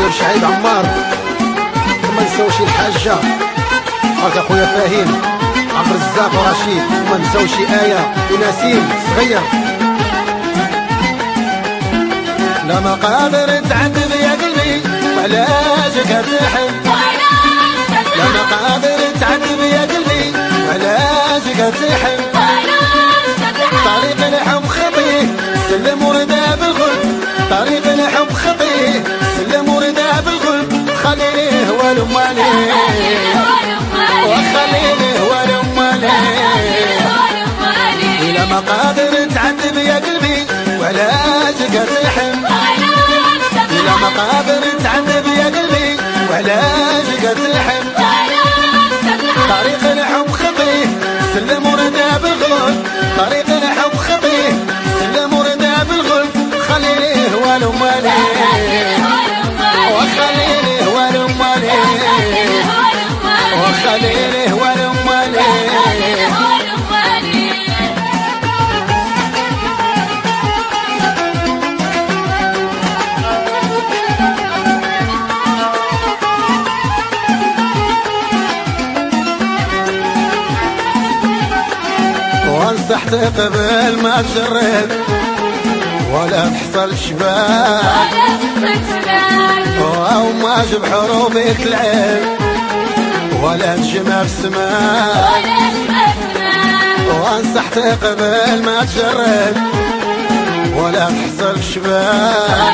شعيب عمار، وما نساوش الحاجة هاك اخويا فاهيم عبد الرزاق ورشيد، وما نساوش آية ونسيم صغير. لا مقادر تعذب يا قلبي وعلاش كتحب، لا مقادر تعذب يا قلبي وعلاش كتحب. طريق الحب خطيه سلم ورداه بالغلب، طريق الحب خطيه سلم ورداه بالغلب. خليني والو مالي وخليني والو مالي. إلا ما قادر تعذب يا قلبي وعلاش كتحب، إلا ما قادر تعذب يا قلبي وعلاش كتحب. طريق الحب خطيه سلم ورداه بالغلب، طريق الحب خطيه سلم ورداه بالغلب. خليني والو مالي وخليني والو مالي، وخليني والو مالي. وانصحت قبل ما تجرب ولا تحصل شباب، أو ما جب حروبك العيب ولا نجمة بسماء. وانصحت قبل ما تجرب ولا تحصل شباب،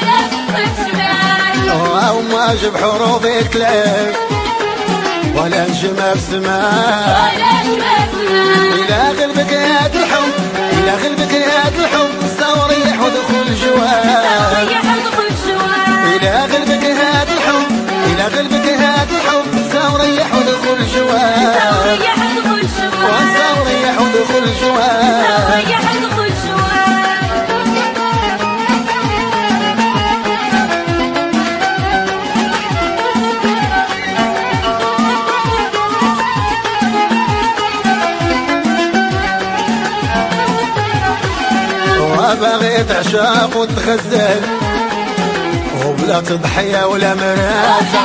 أو ما جب حروبك العيب ولا نجمة بسماء. إلى غلبك يا الحب، إلى غلبك يا الحب استوريح ودخل جواب. إلى غلبك يا الحب، إلى غلبك يا الحب استوريح ودخل جواب، واستوريح ودخل جواب. باغي تعشاق وتخزل وبلا تضحية ولا مراسة،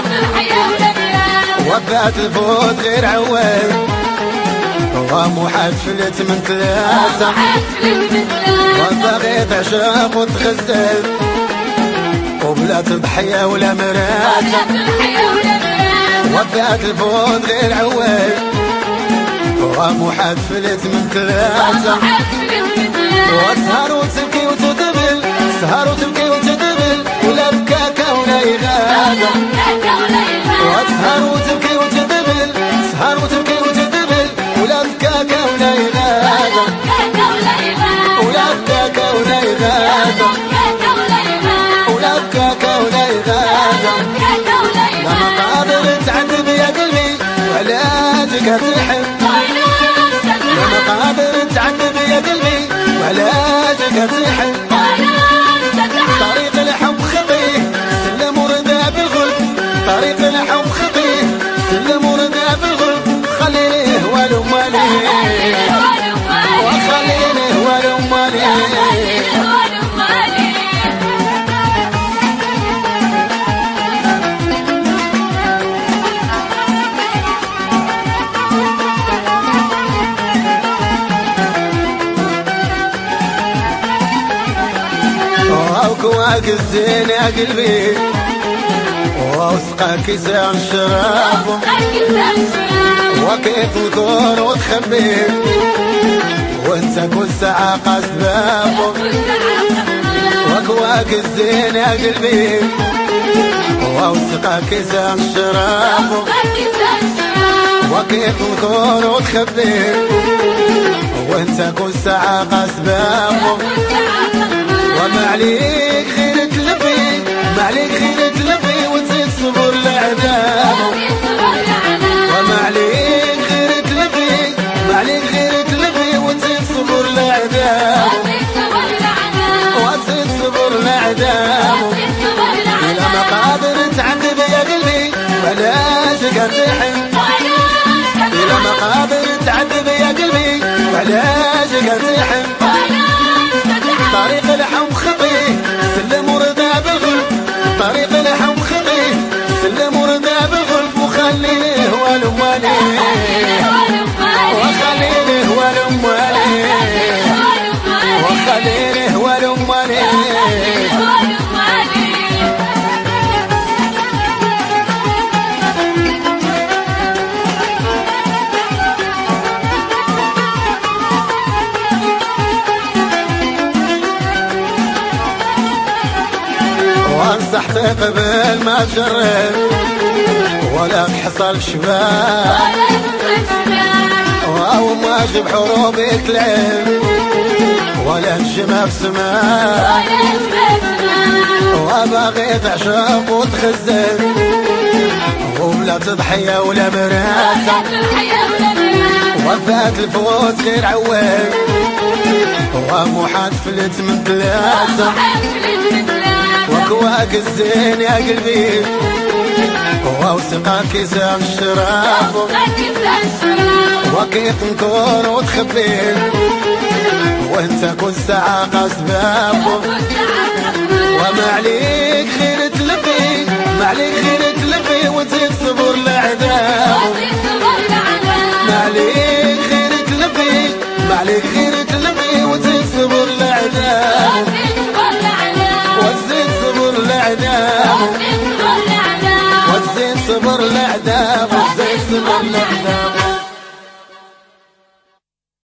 وفات الفوت غير عوال ومو حفلت من ثلاثة. وباغي تعشاق وتخزل وبلا تضحية ولا مراسة، وفات الفوت غير عوال ومو حفلت من ثلاثة. وسهر وتبكي وتدبل، سهر وتبكي وتدبل ولا بكاكا ولا يغادة. وسهر وتبكي وتدبل، سهر وتبكي وتدبل ولا بكاكا ولا يغادة، ولا بكاكا ولا يغادة، ولا بكاكا ولا يغادة. لا مقادر تعذب يا قلبي وعلاش كتحب، لا مقادر تعذب يا قلبي وعلاش كتحب. طريق الحب خطيه سلم ورداه بالغلب، طريق الحب خطيه سلم ورداه بالغلب. خليني والو مالي وخليني والو مالي. وكواك الزين يا قلبي ووسقك يسع الشراب، وكيف تكون وتخبي وانت كل ساعة قصد بابه. وكواك الزين يا قلبي ووسقك يسع الشراب، وكيف تكون وتخبي وانت كل ساعة قصد بابه. وما عليك غير تلبي، ما عليك غير تلبي وتزيد صبر لعذابه. وما عليك غير تلبي، ما عليك غير تلبي وتزيد صبر لعذابه، وتزيد صبر لعذابه. إلى ما قادر تعذب يا قلبي وعلاش كتحب، إلى ما قادر تعذب يا قلبي وعلاش كتحب. طريق الحب خطيه سلم ورداه بالغلب، طريق الحب خطيه وخليني هو الأموالي وخليني هو الأموالي وخليني هو الأموالي وانصحت قبل ما تجرب ولا حصل شباب او ما جب حروبك لعب ولا نجمة بسماء وباغي تعشق وتخزن ولا تضحية ولا مراسة وفات الفوت غير عوام ومحاد فلت من ثلاثة وكواك الزين يا قلبي ووثقك كيسان الشراب وكيف نكون وتخبي وانت كل ساعة قصباب وما عليك غير تلبي ما عليك غير تلبي وتزيد صبر الأعداء